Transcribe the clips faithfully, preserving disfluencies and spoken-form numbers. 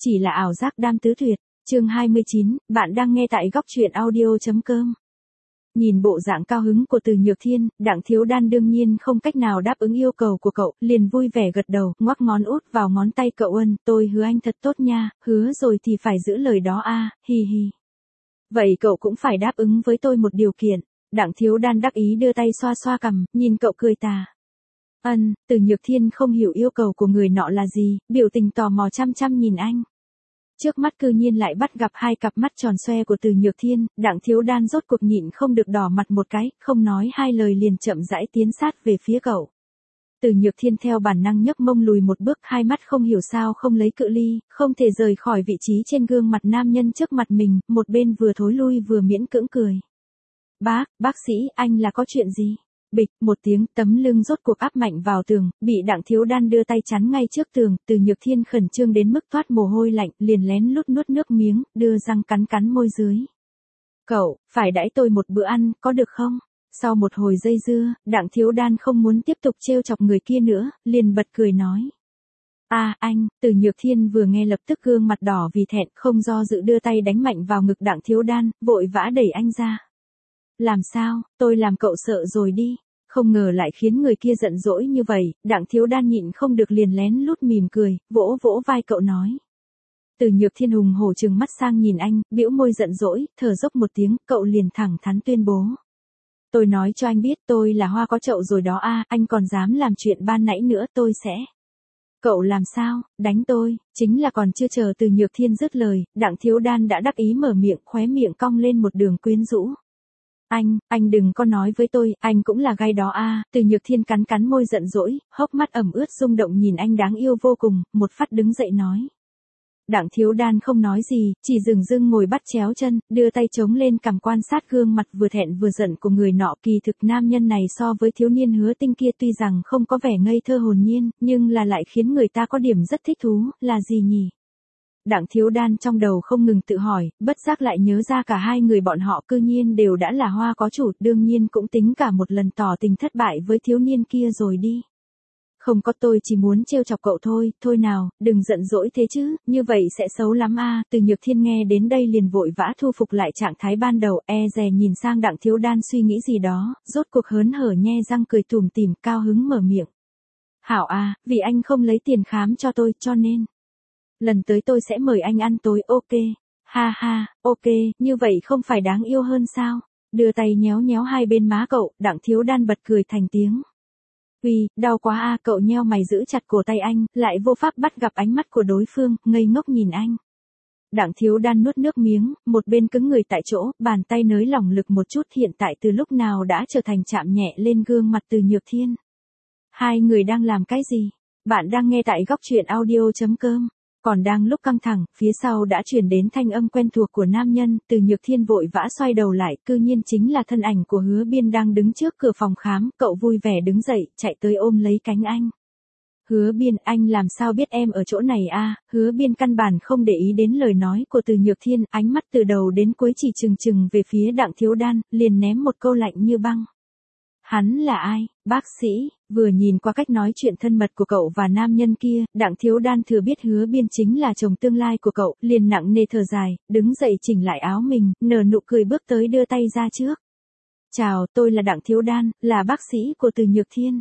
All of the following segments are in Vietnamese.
chỉ là ảo giác đam tứ tuyệt. Chương hai mươi chín, bạn đang nghe tại góc truyện audio chấm com. Nhìn bộ dạng cao hứng của Từ Nhược Thiên, Đặng Thiếu Đan đương nhiên không cách nào đáp ứng yêu cầu của cậu, liền vui vẻ gật đầu, ngoắc ngón út vào ngón tay cậu ân, tôi hứa anh thật tốt nha, hứa rồi thì phải giữ lời đó a, hi hi. Vậy cậu cũng phải đáp ứng với tôi một điều kiện. Đặng Thiếu Đan đắc ý đưa tay xoa xoa cằm, nhìn cậu cười tà. Ân, Từ Nhược Thiên không hiểu yêu cầu của người nọ là gì, biểu tình tò mò chăm chăm nhìn anh. Trước mắt cư nhiên lại bắt gặp hai cặp mắt tròn xoe của Từ Nhược Thiên, Đặng Thiếu Đan rốt cuộc nhịn không được đỏ mặt một cái, không nói hai lời liền chậm rãi tiến sát về phía cậu. Từ Nhược Thiên theo bản năng nhấc mông lùi một bước, hai mắt không hiểu sao không lấy cự ly, không thể rời khỏi vị trí trên gương mặt nam nhân trước mặt mình, một bên vừa thối lui vừa miễn cưỡng cười. Bác, bác sĩ, anh là có chuyện gì? Bịch, một tiếng, tấm lưng rốt cuộc áp mạnh vào tường, bị Đặng Thiếu Đan đưa tay chắn ngay trước tường, Từ Nhược Thiên khẩn trương đến mức toát mồ hôi lạnh, liền lén lút nuốt nước miếng, đưa răng cắn cắn môi dưới. Cậu, phải đãi tôi một bữa ăn, có được không? Sau một hồi dây dưa, Đặng Thiếu Đan không muốn tiếp tục trêu chọc người kia nữa, liền bật cười nói. À, anh, Từ Nhược Thiên vừa nghe lập tức gương mặt đỏ vì thẹn, không do dự đưa tay đánh mạnh vào ngực Đặng Thiếu Đan, vội vã đẩy anh ra. Làm sao, tôi làm cậu sợ rồi đi. Không ngờ lại khiến người kia giận dỗi như vậy, Đặng Thiếu Đan nhịn không được liền lén lút mỉm cười, vỗ vỗ vai cậu nói. Từ Nhược Thiên hùng hổ trừng mắt sang nhìn anh, bĩu môi giận dỗi, thở dốc một tiếng, cậu liền thẳng thắn tuyên bố. Tôi nói cho anh biết tôi là hoa có chậu rồi đó a, anh còn dám làm chuyện ban nãy nữa tôi sẽ. Cậu làm sao, đánh tôi, chính là còn chưa chờ Từ Nhược Thiên dứt lời, Đặng Thiếu Đan đã đắc ý mở miệng, khóe miệng cong lên một đường quyến rũ. Anh, anh đừng có nói với tôi, anh cũng là gai đó a. Từ Nhược Thiên cắn cắn môi giận dỗi, hốc mắt ẩm ướt rung động nhìn anh đáng yêu vô cùng, một phát đứng dậy nói. Đặng Thiếu Đan không nói gì, chỉ dừng dưng ngồi bắt chéo chân, đưa tay chống lên cằm quan sát gương mặt vừa thẹn vừa giận của người nọ. Kỳ thực nam nhân này so với thiếu niên Hứa Tinh kia tuy rằng không có vẻ ngây thơ hồn nhiên, nhưng là lại khiến người ta có điểm rất thích thú, là gì nhỉ? Đặng Thiếu Đan trong đầu không ngừng tự hỏi, bất giác lại nhớ ra cả hai người bọn họ cư nhiên đều đã là hoa có chủ, đương nhiên cũng tính cả một lần tỏ tình thất bại với thiếu niên kia rồi đi. Không có, tôi chỉ muốn trêu chọc cậu thôi, thôi nào, đừng giận dỗi thế chứ, như vậy sẽ xấu lắm a. Từ Nhược Thiên nghe đến đây liền vội vã thu phục lại trạng thái ban đầu, e dè nhìn sang Đặng Thiếu Đan suy nghĩ gì đó, rốt cuộc hớn hở nhe răng cười tủm tỉm, cao hứng mở miệng. Hảo a, vì anh không lấy tiền khám cho tôi, cho nên lần tới tôi sẽ mời anh ăn tối, ok. Ha ha, ok, như vậy không phải đáng yêu hơn sao? Đưa tay nhéo nhéo hai bên má cậu, Đặng Thiếu Đan bật cười thành tiếng. Uy, đau quá a, cậu nheo mày giữ chặt cổ tay anh, lại vô pháp bắt gặp ánh mắt của đối phương, ngây ngốc nhìn anh. Đặng Thiếu Đan nuốt nước miếng, một bên cứng người tại chỗ, bàn tay nới lỏng lực một chút, hiện tại từ lúc nào đã trở thành chạm nhẹ lên gương mặt Từ Nhược Thiên. Hai người đang làm cái gì? Bạn đang nghe tại góc truyện audio chấm com. Còn đang lúc căng thẳng, phía sau đã truyền đến thanh âm quen thuộc của nam nhân, Từ Nhược Thiên vội vã xoay đầu lại, cư nhiên chính là thân ảnh của Hứa Biên đang đứng trước cửa phòng khám, cậu vui vẻ đứng dậy, chạy tới ôm lấy cánh anh. Hứa Biên, anh làm sao biết em ở chỗ này a? Hứa Biên căn bản không để ý đến lời nói của Từ Nhược Thiên, ánh mắt từ đầu đến cuối chỉ chừng chừng về phía Đặng Thiếu Đan, liền ném một câu lạnh như băng. Hắn là ai? Bác sĩ. Vừa nhìn qua cách nói chuyện thân mật của cậu và nam nhân kia, Đặng Thiếu Đan thừa biết Hứa Biên chính là chồng tương lai của cậu, liền nặng nề thở dài, đứng dậy chỉnh lại áo mình, nở nụ cười bước tới đưa tay ra trước. Chào, tôi là Đặng Thiếu Đan, là bác sĩ của Từ Nhược Thiên.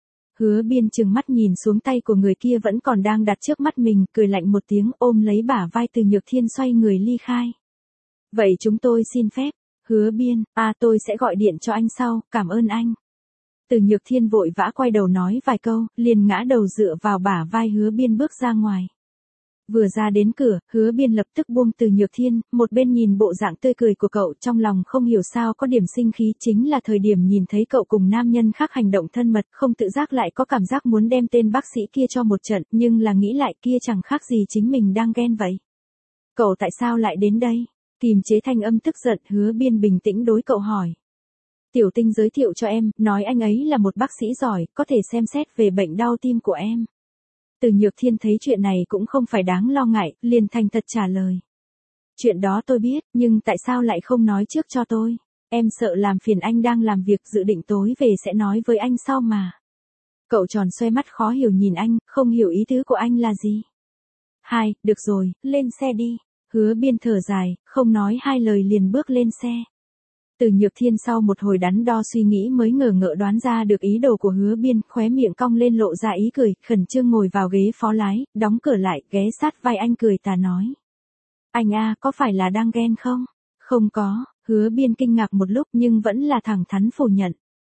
Hứa Biên trừng mắt nhìn xuống tay của người kia vẫn còn đang đặt trước mắt mình, cười lạnh một tiếng, ôm lấy bả vai Từ Nhược Thiên xoay người ly khai. Vậy chúng tôi xin phép. Hứa Biên, à tôi sẽ gọi điện cho anh sau, cảm ơn anh. Từ Nhược Thiên vội vã quay đầu nói vài câu, liền ngã đầu dựa vào bả vai Hứa Biên bước ra ngoài. Vừa ra đến cửa, Hứa Biên lập tức buông Từ Nhược Thiên, một bên nhìn bộ dạng tươi cười của cậu, trong lòng không hiểu sao có điểm sinh khí, chính là thời điểm nhìn thấy cậu cùng nam nhân khác hành động thân mật, không tự giác lại có cảm giác muốn đem tên bác sĩ kia cho một trận, nhưng là nghĩ lại kia chẳng khác gì chính mình đang ghen vậy. Cậu tại sao lại đến đây? Kìm chế thanh âm tức giận, Hứa Biên bình tĩnh đối cậu hỏi. Tiểu Tinh giới thiệu cho em, nói anh ấy là một bác sĩ giỏi, có thể xem xét về bệnh đau tim của em. Từ Nhược Thiên thấy chuyện này cũng không phải đáng lo ngại, liền thành thật trả lời. Chuyện đó tôi biết, nhưng tại sao lại không nói trước cho tôi? Em sợ làm phiền anh đang làm việc, dự định tối về sẽ nói với anh sau mà. Cậu tròn xoe mắt khó hiểu nhìn anh, không hiểu ý tứ của anh là gì. Hai, được rồi, lên xe đi. Hứa Biên thở dài, không nói hai lời liền bước lên xe. Từ Nhược Thiên sau một hồi đắn đo suy nghĩ mới ngờ ngợ đoán ra được ý đồ của Hứa Biên, khóe miệng cong lên lộ ra ý cười, khẩn trương ngồi vào ghế phó lái, đóng cửa lại, ghé sát vai anh cười tà nói. Anh a, có phải là đang ghen không? Không có, Hứa Biên kinh ngạc một lúc nhưng vẫn là thẳng thắn phủ nhận.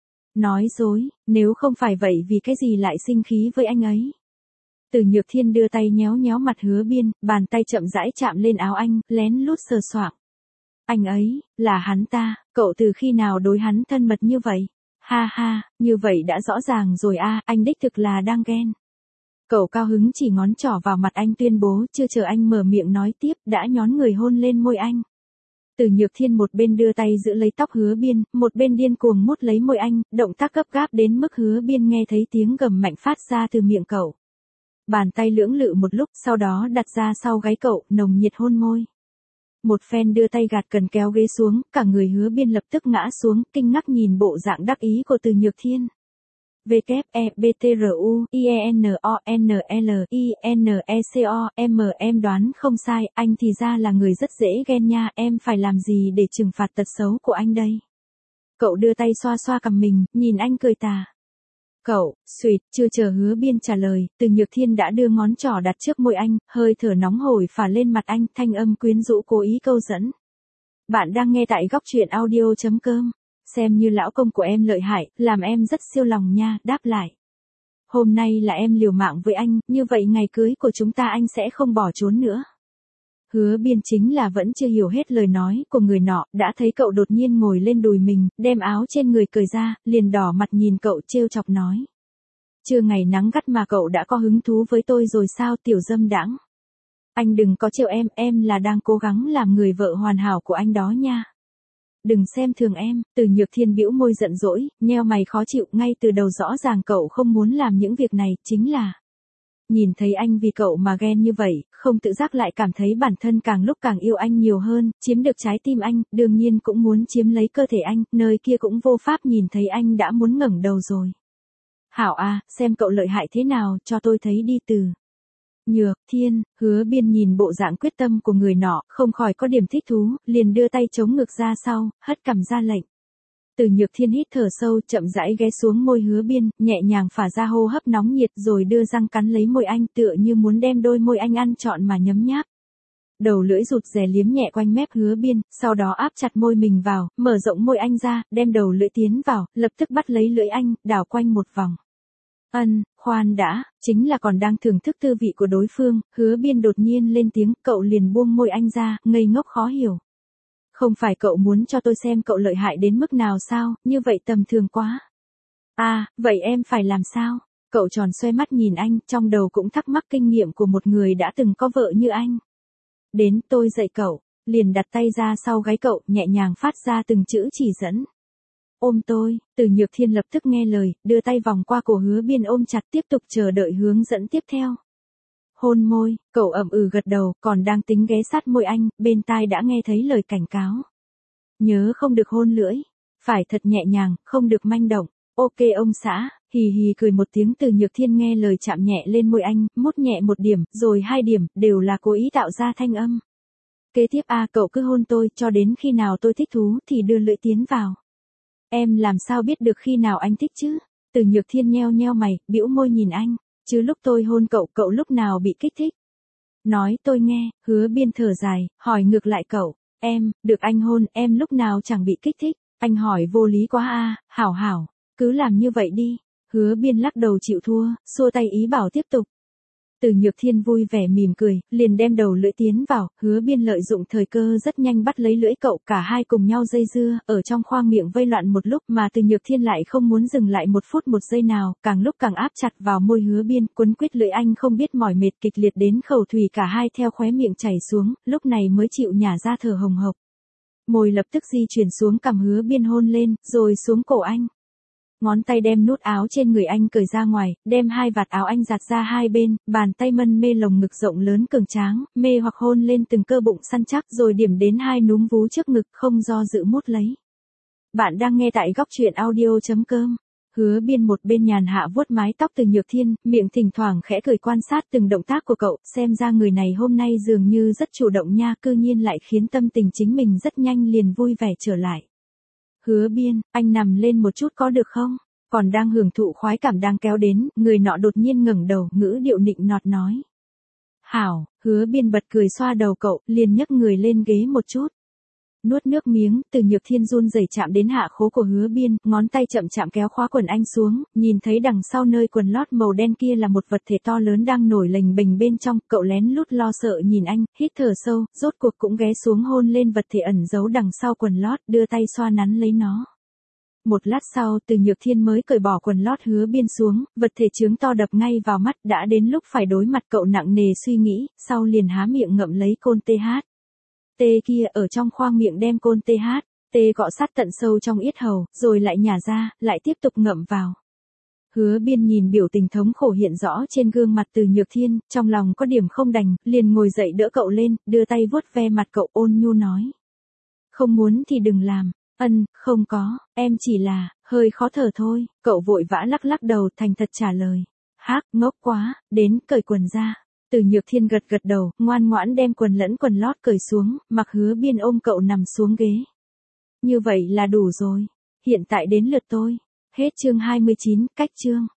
Nói dối, nếu không phải vậy vì cái gì lại sinh khí với anh ấy? Từ Nhược Thiên đưa tay nhéo nhéo mặt Hứa Biên, bàn tay chậm rãi chạm lên áo anh, lén lút sờ soạng. Anh ấy, là hắn ta, cậu từ khi nào đối hắn thân mật như vậy? Ha ha, như vậy đã rõ ràng rồi a, anh đích thực là đang ghen. Cậu cao hứng chỉ ngón trỏ vào mặt anh tuyên bố, chưa chờ anh mở miệng nói tiếp, đã nhón người hôn lên môi anh. Từ Nhược Thiên một bên đưa tay giữ lấy tóc Hứa Biên, một bên điên cuồng mút lấy môi anh, động tác gấp gáp đến mức Hứa Biên nghe thấy tiếng gầm mạnh phát ra từ miệng cậu. Bàn tay lưỡng lự một lúc, sau đó đặt ra sau gáy cậu, nồng nhiệt hôn môi. Một phen đưa tay gạt cần kéo ghế xuống, cả người Hứa Biên lập tức ngã xuống, kinh ngạc nhìn bộ dạng đắc ý của Từ Nhược Thiên. W E B T R U I E N O N L I N E C O M em đoán không sai, anh thì ra là người rất dễ ghen nha, em phải làm gì để trừng phạt tật xấu của anh đây? Cậu đưa tay xoa xoa cằm mình, nhìn anh cười tà. Cậu, suýt, chưa chờ Hứa Biên trả lời, Từ Nhược Thiên đã đưa ngón trỏ đặt trước môi anh, hơi thở nóng hổi phả lên mặt anh, thanh âm quyến rũ cố ý câu dẫn. Bạn đang nghe tại góc truyện audio chấm com. Xem như lão công của em lợi hại, làm em rất siêu lòng nha, đáp lại. Hôm nay là em liều mạng với anh, như vậy ngày cưới của chúng ta anh sẽ không bỏ trốn nữa. Hứa Biên chính là vẫn chưa hiểu hết lời nói của người nọ, đã thấy cậu đột nhiên ngồi lên đùi mình, đem áo trên người cởi ra, liền đỏ mặt nhìn cậu trêu chọc nói. Chưa ngày nắng gắt mà cậu đã có hứng thú với tôi rồi sao tiểu dâm đãng? Anh đừng có trêu em, em là đang cố gắng làm người vợ hoàn hảo của anh đó nha. Đừng xem thường em, Từ Nhược Thiên bĩu môi giận dỗi, nheo mày khó chịu, ngay từ đầu rõ ràng cậu không muốn làm những việc này, chính là. Nhìn thấy anh vì cậu mà ghen như vậy, không tự giác lại cảm thấy bản thân càng lúc càng yêu anh nhiều hơn, chiếm được trái tim anh, đương nhiên cũng muốn chiếm lấy cơ thể anh, nơi kia cũng vô pháp nhìn thấy anh đã muốn ngẩng đầu rồi. Hảo à, xem cậu lợi hại thế nào, cho tôi thấy đi Từ Nhược Thiên. Hứa Biên nhìn bộ dạng quyết tâm của người nọ, không khỏi có điểm thích thú, liền đưa tay chống ngực ra sau, hất cằm ra lệnh. Từ Nhược Thiên hít thở sâu, chậm rãi ghé xuống môi Hứa Biên, nhẹ nhàng phả ra hô hấp nóng nhiệt rồi đưa răng cắn lấy môi anh, tựa như muốn đem đôi môi anh ăn trọn mà nhấm nháp. Đầu lưỡi rụt rè liếm nhẹ quanh mép Hứa Biên, sau đó áp chặt môi mình vào, mở rộng môi anh ra, đem đầu lưỡi tiến vào, lập tức bắt lấy lưỡi anh, đảo quanh một vòng. Ân, khoan đã, chính là còn đang thưởng thức tư vị của đối phương, Hứa Biên đột nhiên lên tiếng, cậu liền buông môi anh ra, ngây ngốc khó hiểu. Không phải cậu muốn cho tôi xem cậu lợi hại đến mức nào sao, như vậy tầm thường quá. À, vậy em phải làm sao? Cậu tròn xoay mắt nhìn anh, trong đầu cũng thắc mắc kinh nghiệm của một người đã từng có vợ như anh. Đến, tôi dạy cậu, liền đặt tay ra sau gáy cậu, nhẹ nhàng phát ra từng chữ chỉ dẫn. Ôm tôi, Từ Nhược Thiên lập tức nghe lời, đưa tay vòng qua cổ Hứa Biên ôm chặt tiếp tục chờ đợi hướng dẫn tiếp theo. Hôn môi, cậu ậm ừ gật đầu, còn đang tính ghé sát môi anh, bên tai đã nghe thấy lời cảnh cáo. Nhớ không được hôn lưỡi, phải thật nhẹ nhàng, không được manh động. Ok ông xã, hì hì cười một tiếng. Từ Nhược Thiên nghe lời chạm nhẹ lên môi anh, mút nhẹ một điểm, rồi hai điểm, đều là cố ý tạo ra thanh âm. Kế tiếp a cậu cứ hôn tôi, cho đến khi nào tôi thích thú thì đưa lưỡi tiến vào. Em làm sao biết được khi nào anh thích chứ? Từ Nhược Thiên nheo nheo mày, bĩu môi nhìn anh. Chứ lúc tôi hôn cậu, cậu lúc nào bị kích thích? Nói tôi nghe. Hứa Biên thở dài, hỏi ngược lại cậu. Em, được anh hôn, em lúc nào chẳng bị kích thích? Anh hỏi vô lý quá a. Hảo hảo, cứ làm như vậy đi. Hứa Biên lắc đầu chịu thua, xua tay ý bảo tiếp tục. Từ Nhược Thiên vui vẻ mỉm cười, liền đem đầu lưỡi tiến vào, Hứa Biên lợi dụng thời cơ rất nhanh bắt lấy lưỡi cậu, cả hai cùng nhau dây dưa, ở trong khoang miệng vây loạn một lúc mà Từ Nhược Thiên lại không muốn dừng lại một phút một giây nào, càng lúc càng áp chặt vào môi Hứa Biên, quấn quýt lưỡi anh không biết mỏi mệt kịch liệt đến khẩu thủy cả hai theo khóe miệng chảy xuống, lúc này mới chịu nhả ra thở hồng hộc. Môi lập tức di chuyển xuống cằm Hứa Biên hôn lên, rồi xuống cổ anh. Ngón tay đem nút áo trên người anh cởi ra ngoài, đem hai vạt áo anh giặt ra hai bên, bàn tay mân mê lồng ngực rộng lớn cường tráng, mê hoặc hôn lên từng cơ bụng săn chắc rồi điểm đến hai núm vú trước ngực không do dự mút lấy. Bạn đang nghe tại góc truyện audio chấm com. Hứa Biên một bên nhàn hạ vuốt mái tóc Từ Nhược Thiên, miệng thỉnh thoảng khẽ cười quan sát từng động tác của cậu, xem ra người này hôm nay dường như rất chủ động nha, cư nhiên lại khiến tâm tình chính mình rất nhanh liền vui vẻ trở lại. Hứa Biên, anh nằm lên một chút có được không? Còn đang hưởng thụ khoái cảm đang kéo đến, người nọ đột nhiên ngẩng đầu, ngữ điệu nịnh nọt nói. Hảo, Hứa Biên bật cười xoa đầu cậu, liền nhấc người lên ghế một chút. Nuốt nước miếng, Từ Nhược Thiên run rẩy chạm đến hạ khố của Hứa Biên, ngón tay chậm chạm kéo khóa quần anh xuống, nhìn thấy đằng sau nơi quần lót màu đen kia là một vật thể to lớn đang nổi lềnh bềnh bên trong, cậu lén lút lo sợ nhìn anh, hít thở sâu, rốt cuộc cũng ghé xuống hôn lên vật thể ẩn giấu đằng sau quần lót, đưa tay xoa nắn lấy nó. Một lát sau, Từ Nhược Thiên mới cởi bỏ quần lót Hứa Biên xuống, vật thể trướng to đập ngay vào mắt, đã đến lúc phải đối mặt cậu nặng nề suy nghĩ, sau liền há miệng ngậm lấy côn tê hát. Tê kia ở trong khoang miệng đem côn tê hát, tê cọ sát tận sâu trong yết hầu, rồi lại nhả ra, lại tiếp tục ngậm vào. Hứa Biên nhìn biểu tình thống khổ hiện rõ trên gương mặt Từ Nhược Thiên, trong lòng có điểm không đành, liền ngồi dậy đỡ cậu lên, đưa tay vuốt ve mặt cậu ôn nhu nói. Không muốn thì đừng làm, ân, không có, em chỉ là, hơi khó thở thôi, cậu vội vã lắc lắc đầu thành thật trả lời. Hác, ngốc quá, đến cởi quần ra. Từ Nhược Thiên gật gật đầu, ngoan ngoãn đem quần lẫn quần lót cởi xuống, mặc Hứa Biên ôm cậu nằm xuống ghế. Như vậy là đủ rồi. Hiện tại đến lượt tôi. Hết chương hai mươi chín, cách chương.